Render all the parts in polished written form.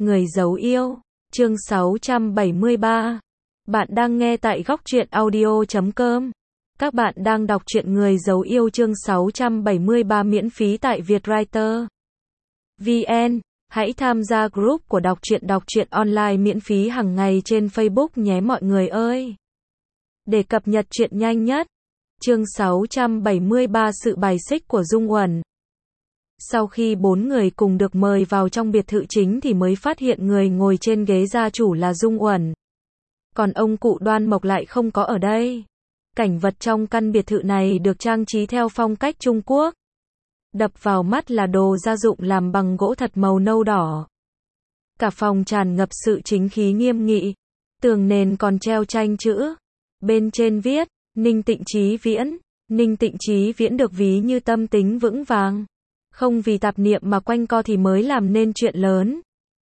Người giấu yêu, chương 673. Bạn đang nghe tại góc truyện audio.com. Các bạn đang đọc truyện Người giấu yêu chương 673 miễn phí tại Vietwriter VN. Hãy tham gia group của đọc truyện online miễn phí hàng ngày trên Facebook nhé mọi người ơi. Để cập nhật truyện nhanh nhất. Chương 673 sự bài xích của Dung Uẩn. Sau khi 4 người cùng được mời vào trong biệt thự chính thì mới phát hiện người ngồi trên ghế gia chủ là Dung Uẩn. Còn ông cụ Đoan Mộc lại không có ở đây. Cảnh vật trong căn biệt thự này được trang trí theo phong cách Trung Quốc. Đập vào mắt là đồ gia dụng làm bằng gỗ thật màu nâu đỏ. Cả phòng tràn ngập sự chính khí nghiêm nghị. Tường nền còn treo tranh chữ. Bên trên viết, Ninh Tịnh Chí Viễn. Ninh Tịnh Chí Viễn được ví như tâm tính vững vàng. Không vì tạp niệm mà quanh co thì mới làm nên chuyện lớn.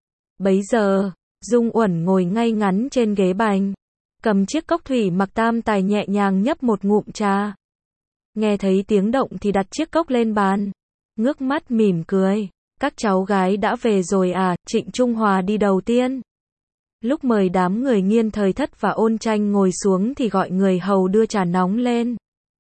Bấy giờ, Dung Uẩn ngồi ngay ngắn trên ghế bành. Cầm chiếc cốc thủy mặc tam tài nhẹ nhàng nhấp một ngụm trà. Nghe thấy tiếng động thì đặt chiếc cốc lên bàn. Ngước mắt mỉm cười. Các cháu gái đã về rồi à, Trịnh Trung Hòa đi đầu tiên. Lúc mời đám người Nghiên Thời Thất và Ôn Tranh ngồi xuống thì gọi người hầu đưa trà nóng lên.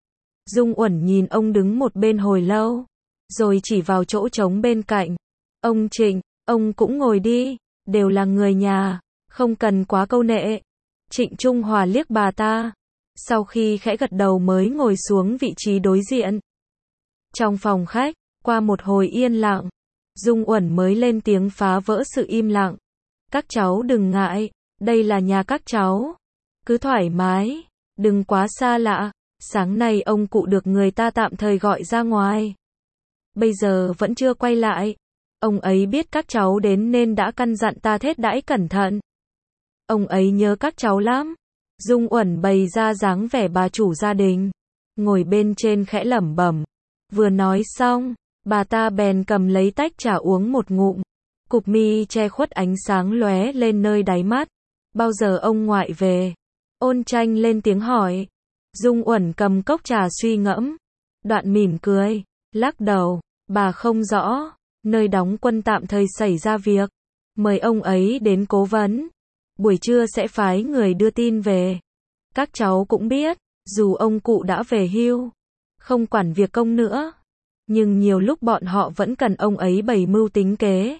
Dung Uẩn nhìn ông đứng một bên hồi lâu. Rồi chỉ vào chỗ trống bên cạnh. Ông Trịnh, ông cũng ngồi đi, đều là người nhà, không cần quá câu nệ. Trịnh Trung Hòa liếc bà ta. Sau khi khẽ gật đầu mới ngồi xuống vị trí đối diện. Trong phòng khách, qua một hồi yên lặng, Dung Uẩn mới lên tiếng phá vỡ sự im lặng. Các cháu đừng ngại, đây là nhà các cháu. Cứ thoải mái, đừng quá xa lạ. Sáng nay ông cụ được người ta tạm thời gọi ra ngoài. Bây giờ vẫn chưa quay lại. Ông ấy biết các cháu đến nên đã căn dặn ta thết đãi cẩn thận. Ông ấy nhớ các cháu lắm. Dung Uẩn bày ra dáng vẻ bà chủ gia đình. Ngồi bên trên khẽ lẩm bẩm. Vừa nói xong, bà ta bèn cầm lấy tách trà uống một ngụm. Cụp mi che khuất ánh sáng lóe lên nơi đáy mắt. Bao giờ ông ngoại về? Ôn Tranh lên tiếng hỏi. Dung Uẩn cầm cốc trà suy ngẫm. Đoạn mỉm cười. Lắc đầu, bà không rõ, nơi đóng quân tạm thời xảy ra việc, mời ông ấy đến cố vấn, buổi trưa sẽ phái người đưa tin về. Các cháu cũng biết, dù ông cụ đã về hưu, không quản việc công nữa, nhưng nhiều lúc bọn họ vẫn cần ông ấy bày mưu tính kế.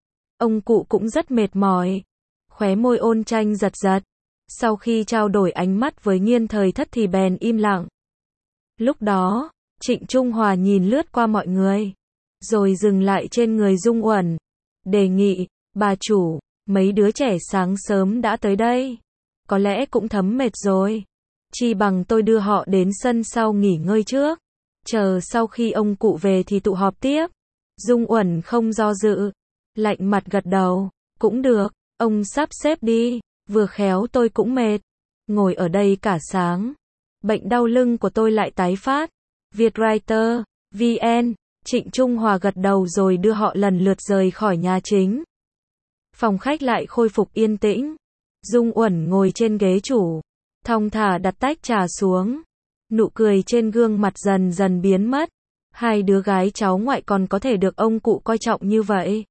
Ông cụ cũng rất mệt mỏi. Khóe môi Ôn Tranh giật giật, sau khi trao đổi ánh mắt với Nghiên Thời Thất thì bèn im lặng. Lúc đó, Trịnh Trung Hòa nhìn lướt qua mọi người, rồi dừng lại trên người Dung Uẩn. Đề nghị, bà chủ, mấy đứa trẻ sáng sớm đã tới đây. Có lẽ cũng thấm mệt rồi. Chi bằng tôi đưa họ đến sân sau nghỉ ngơi trước. Chờ sau khi ông cụ về thì tụ họp tiếp. Dung Uẩn không do dự. Lạnh mặt gật đầu. Cũng được, ông sắp xếp đi. Vừa khéo tôi cũng mệt. Ngồi ở đây cả sáng. Bệnh đau lưng của tôi lại tái phát. Vietwriter VN. Trịnh Trung Hòa gật đầu rồi đưa họ lần lượt rời khỏi nhà chính. Phòng khách lại khôi phục yên tĩnh. Dung Uẩn ngồi trên ghế chủ, thong thả đặt tách trà xuống. Nụ cười trên gương mặt dần dần biến mất. Hai đứa gái cháu ngoại còn có thể được ông cụ coi trọng như vậy.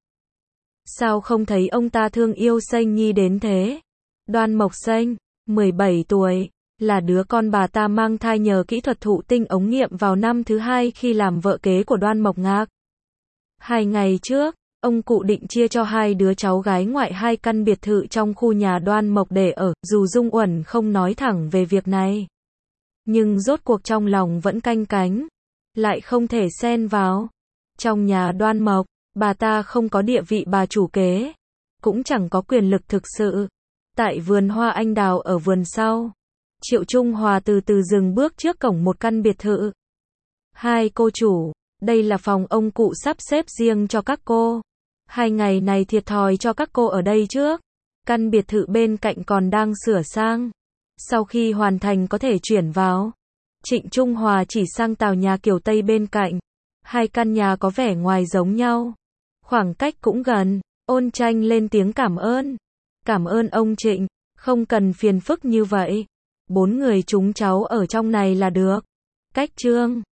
Sao không thấy ông ta thương yêu Sênh Nhi đến thế? Đoan Mộc Sênh, 17 tuổi. Là đứa con bà ta mang thai nhờ kỹ thuật thụ tinh ống nghiệm vào năm thứ 2 khi làm vợ kế của Đoan Mộc Ngạc. 2 ngày trước, ông cụ định chia cho hai đứa cháu gái ngoại 2 căn biệt thự trong khu nhà Đoan Mộc để ở, dù Dung Uẩn không nói thẳng về việc này. Nhưng rốt cuộc trong lòng vẫn canh cánh, lại không thể xen vào. Trong nhà Đoan Mộc, bà ta không có địa vị bà chủ kế, cũng chẳng có quyền lực thực sự. Tại vườn hoa anh đào ở vườn sau, Triệu Trung Hòa từ từ dừng bước trước cổng một căn biệt thự. Hai cô chủ, đây là phòng ông cụ sắp xếp riêng cho các cô. 2 ngày này thiệt thòi cho các cô ở đây trước. Căn biệt thự bên cạnh còn đang sửa sang. Sau khi hoàn thành có thể chuyển vào. Trịnh Trung Hòa chỉ sang tòa nhà kiểu Tây bên cạnh. 2 căn nhà có vẻ ngoài giống nhau. Khoảng cách cũng gần. Ôn Tranh lên tiếng cảm ơn. Cảm ơn ông Trịnh, không cần phiền phức như vậy. 4 người chúng cháu ở trong này là được. Cách Trương